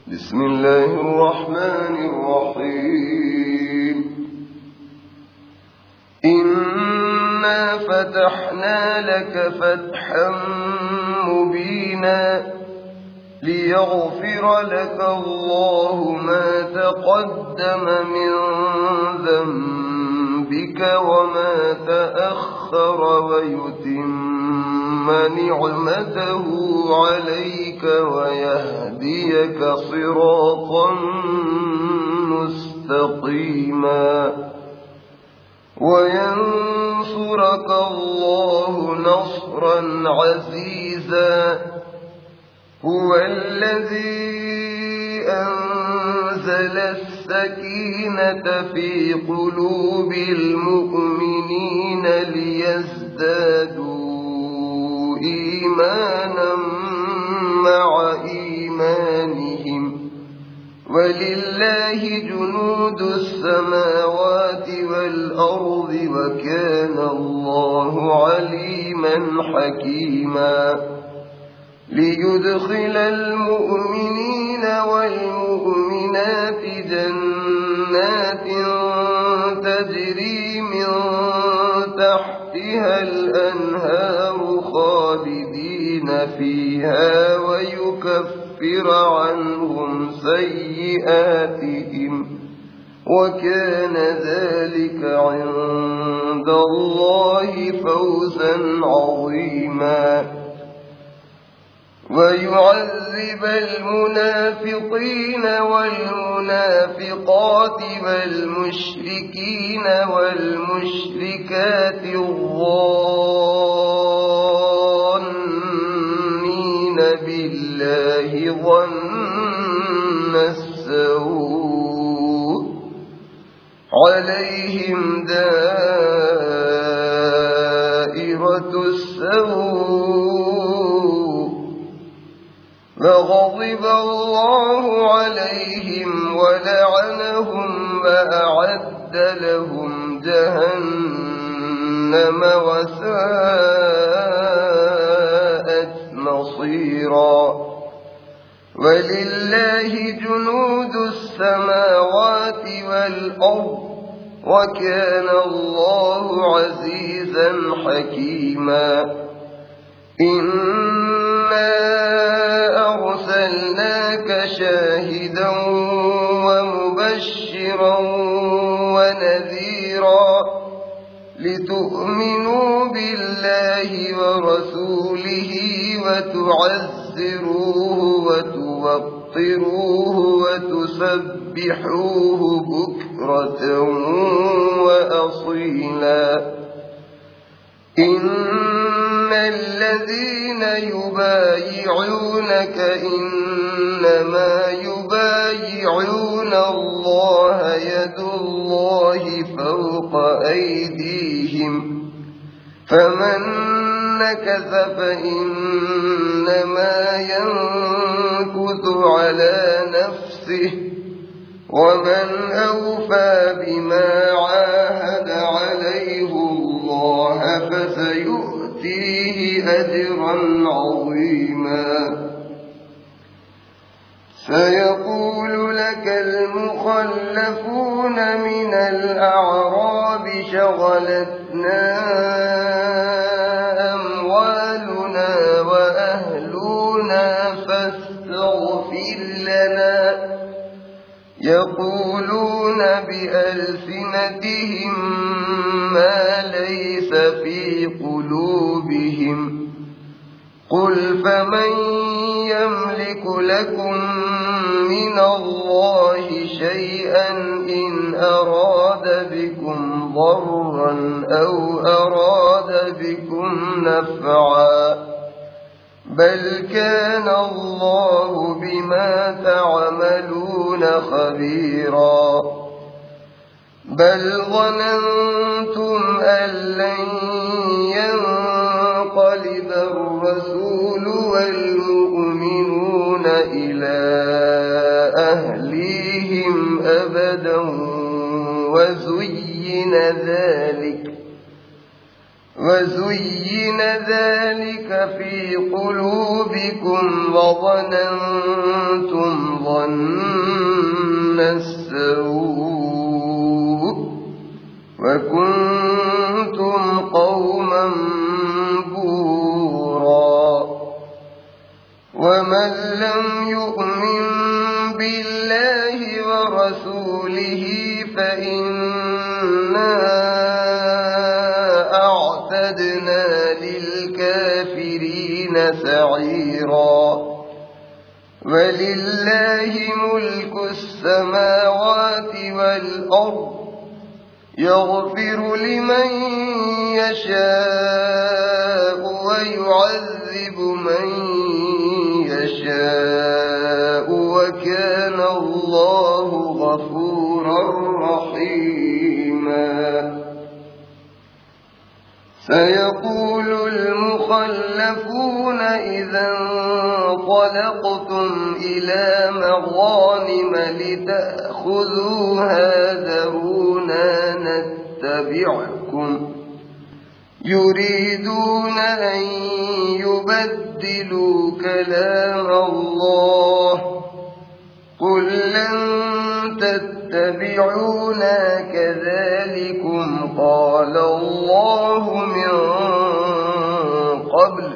بسم الله الرحمن الرحيم إنا فتحنا لك فتحا مبينا ليغفر لك الله ما تقدم من ذنبك وما تأخر ويتم نعمته عليك ويهديك صراطا مستقيما وينصرك الله نصرا عزيزا هو الذي أنزل السكينة في قلوب المؤمنين ليزدادوا إيمانا مع إيمانهم ولله جنود السماوات والأرض وكان الله عليما حكيما ليدخل المؤمنين والمؤمنات جنات تجري من تحتها الأنهار خالدين فيها ويكفر عنهم سيئاتهم وكان ذلك عند الله فوزا عظيما ويعذب المنافقين والمنافقات والمشركين والمشركات الظانين بالله ظن السوء عليهم دائرة السوء وغضب الله عليهم ولعنهم وأعد لهم جهنم وساءت مصيرا ولله جنود السماوات والأرض وكان الله عزيزا حكيما إنا أرسلناك شاهدا ومبشرا ونذيرا لتؤمنوا بالله ورسوله وتعزروه وتوقروه وتسبحوه بكرة وأصيلا إن الذين يبايعونك إنما يبايعون الله يد الله فوق أيديهم فمن نكث فإنما ينكث على نفسه ومن أوفى بما عاهد عليه الله فسيؤتيه أجرا عظيما سيقول لك المخلفون من الأعراب شغلتنا أموالنا وأهلنا فاستغفر لنا يقولون بألسنتهم ما ليس في قلوبهم قل فمن يملك لكم من الله شيئا إن أراد بكم ضرا أو أراد بكم نفعا بل كان الله بما تعملون خبيرا بل ظننتم أن لن ينقلب الرسول والمؤمنون إلى أهليهم أبدا وزين ذلك في قلوبكم وظننتم ظن السوء وكنتم قوما بورا ومن لم يؤمن بالله ورسوله فإنا أعتدنا للكافرين سعيرا ولله ملك السماوات والأرض يغفر لمن يشاء ويعذب من يشاء وكان الله غفورا رحيما سيقول المخلفون إذا انطلقتم إلى مغانم لتأخذوها ذرونا نتبعكم يريدون أن يبدلوا كلام الله قل لن تتبعونا كذلكم قال الله من قبل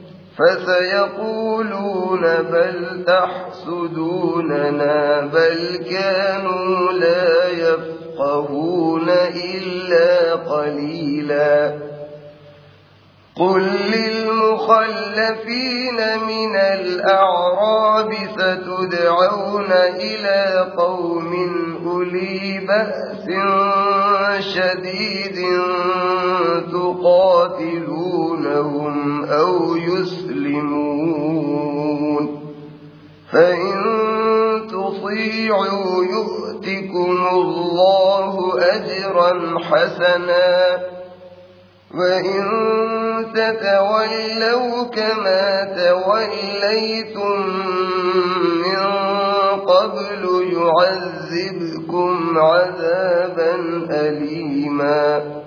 فسيقولون بل تحسدوننا بل كانوا لا يفقهون إلا قليلا قل للمخلفين من الأعراب ستدعون إلى قوم أولي بأس شديد تقاتلونهم أو يسلمون فإن تطيعوا يؤتكم الله أجرا حسنا وإن تتولوا كما توليتم من قبل يعذبكم عذابا أليما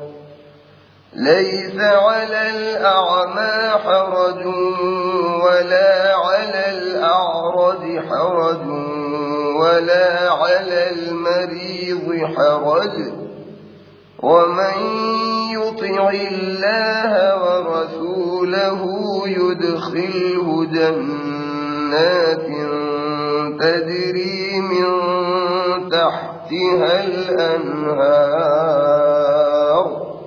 ليس على الأعمى حرج ولا على الأعرج حرج ولا على المريض حرج ومن يطع الله ورسوله يدخله جنات تجري من تحتها الأنهار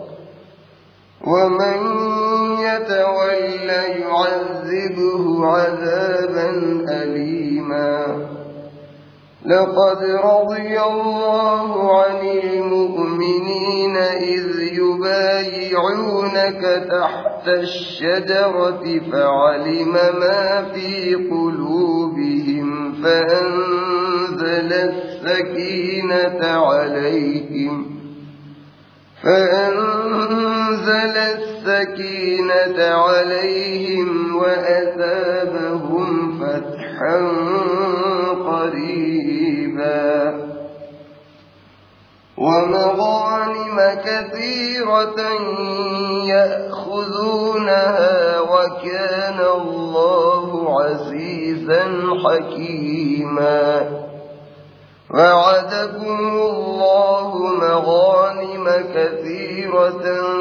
ومن يتول يعذبه عذابا أليما لقد رضي الله عن المؤمنين إذ يبايعونك تحت الشجرة فعلم ما في قلوبهم فأنزل السكينة عليهم وأثابهم فتحا قريبا ومغانم كثيرة يأخذونها وكان الله عزيزا حكيما وعدكم الله مغانم كثيرة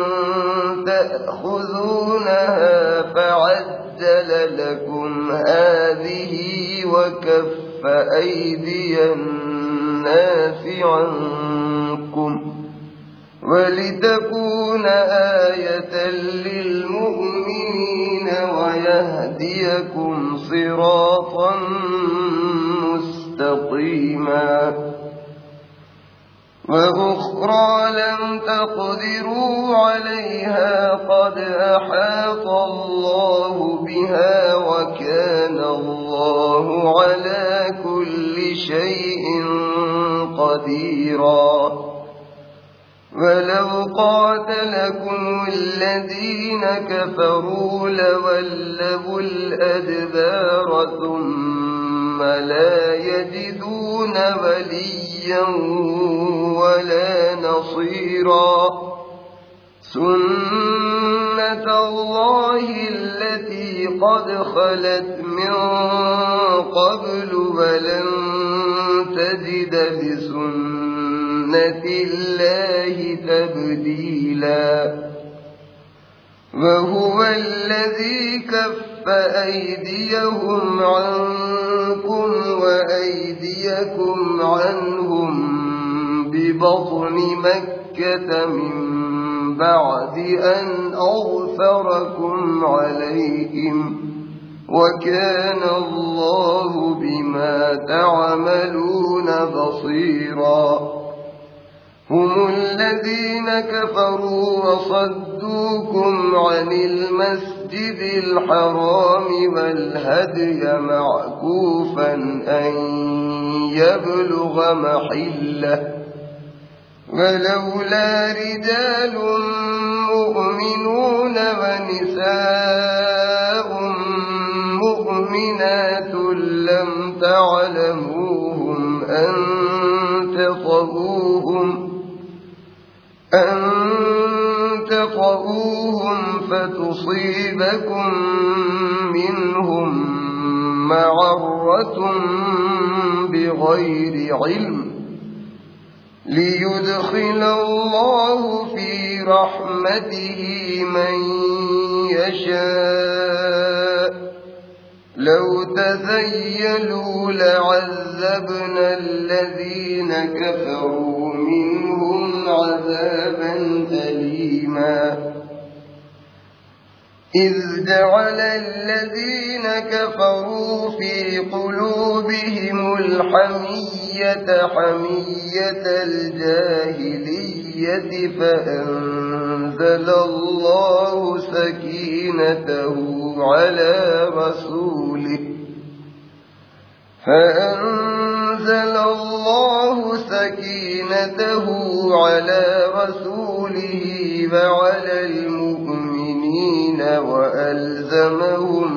تأخذونها فعجل لكم هذه وكف أيدي الناس عنكم ولتكون آية للمؤمنين ويهديكم صراطا مستقيما وأخرى لم تقدروا عليها قد أحاط الله بها وكان الله على كل شيء قديرا ولو قاتلكم الذين كفروا لولوا الأدبار ثم لا يجدون وليا ولا نصيرا سنة الله التي قد خلت من قبل ولن تجد لسنة الله تبديلا وهو الذي كف أيديهم عنكم وأيديكم عنهم ببطن مكة من بعد أن أغفركم عليهم وكان الله بما تعملون بصيرا هم الذين كفروا وصدوكم عن المسجد الحرام والهدي معكوفا أن يبلغ محله ولولا رجال مؤمنون ونساء مؤمنات لم تعلموهم أن تطؤوهم فتصيبكم منهم معرة بغير علم ليدخل الله في رحمته من يشاء لو تزيلوا لعذبنا الذين كفروا منهم عذابا أليما إذ جعل الذين كفروا في قلوبهم الحمية حمية الجاهلية فأنزل الله سكينته على رسوله وعلى المؤمنين وألزمهم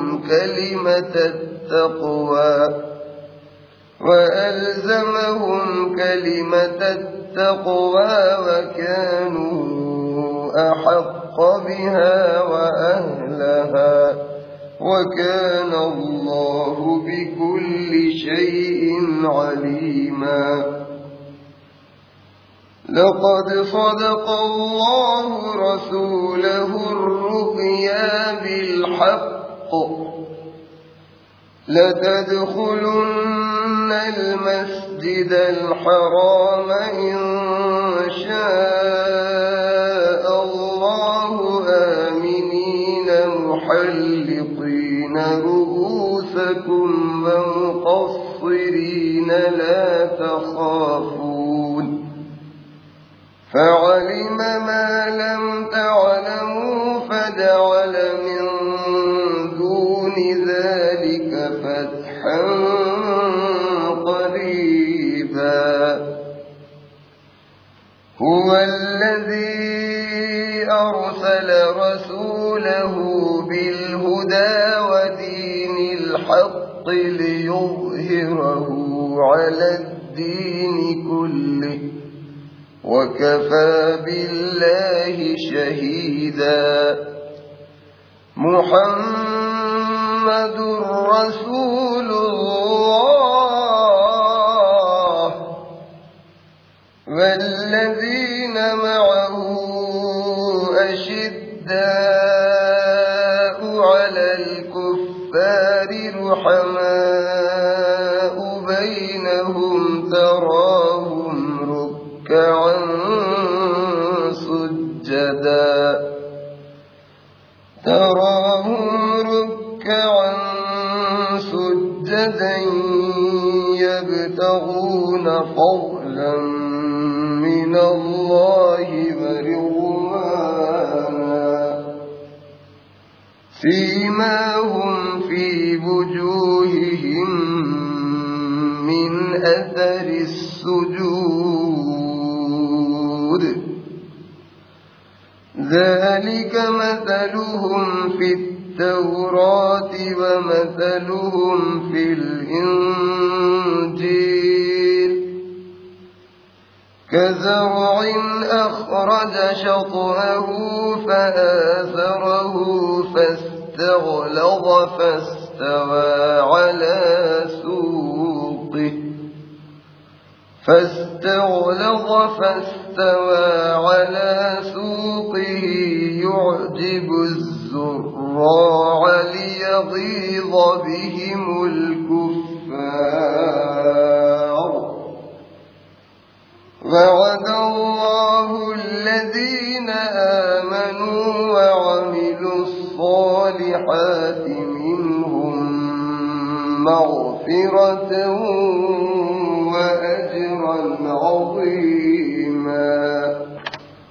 كلمة التقوى وكانوا أحق بها وأهلها وكان الله بكل شيء عليما لقد صدق الله رسوله الرؤيا بالحق لتدخلن المسجد الحرام إن شاء الله آمنين محلقين رؤوسكم ومقصرين لا تخافون فعلم ما لم تعلموا فجعل من دون ذلك فتحا قريبا هو الذي أرسل رسوله بالهدى ودين الحق ليظهره على الدين كله وكفى بالله شهيدا محمد رسول الله والذين معه أشداء على الكفار رحماء بينهم تراهم ركعا سجدا يبتغون فضلا من الله ورضوانا سيماهم في وجوههم من أثر السجود ذلك مثلهم في التوراة ومثلهم في الإنجيل كزرع أخرج شطأه فآزره فاستغلظ فاستوى على سوقه فاستغلظ فاستوى على سوقه يعجب الزراع ليغيظ بهم الكفار وعد الله الذين آمنوا وعملوا الصالحات منهم مغفرة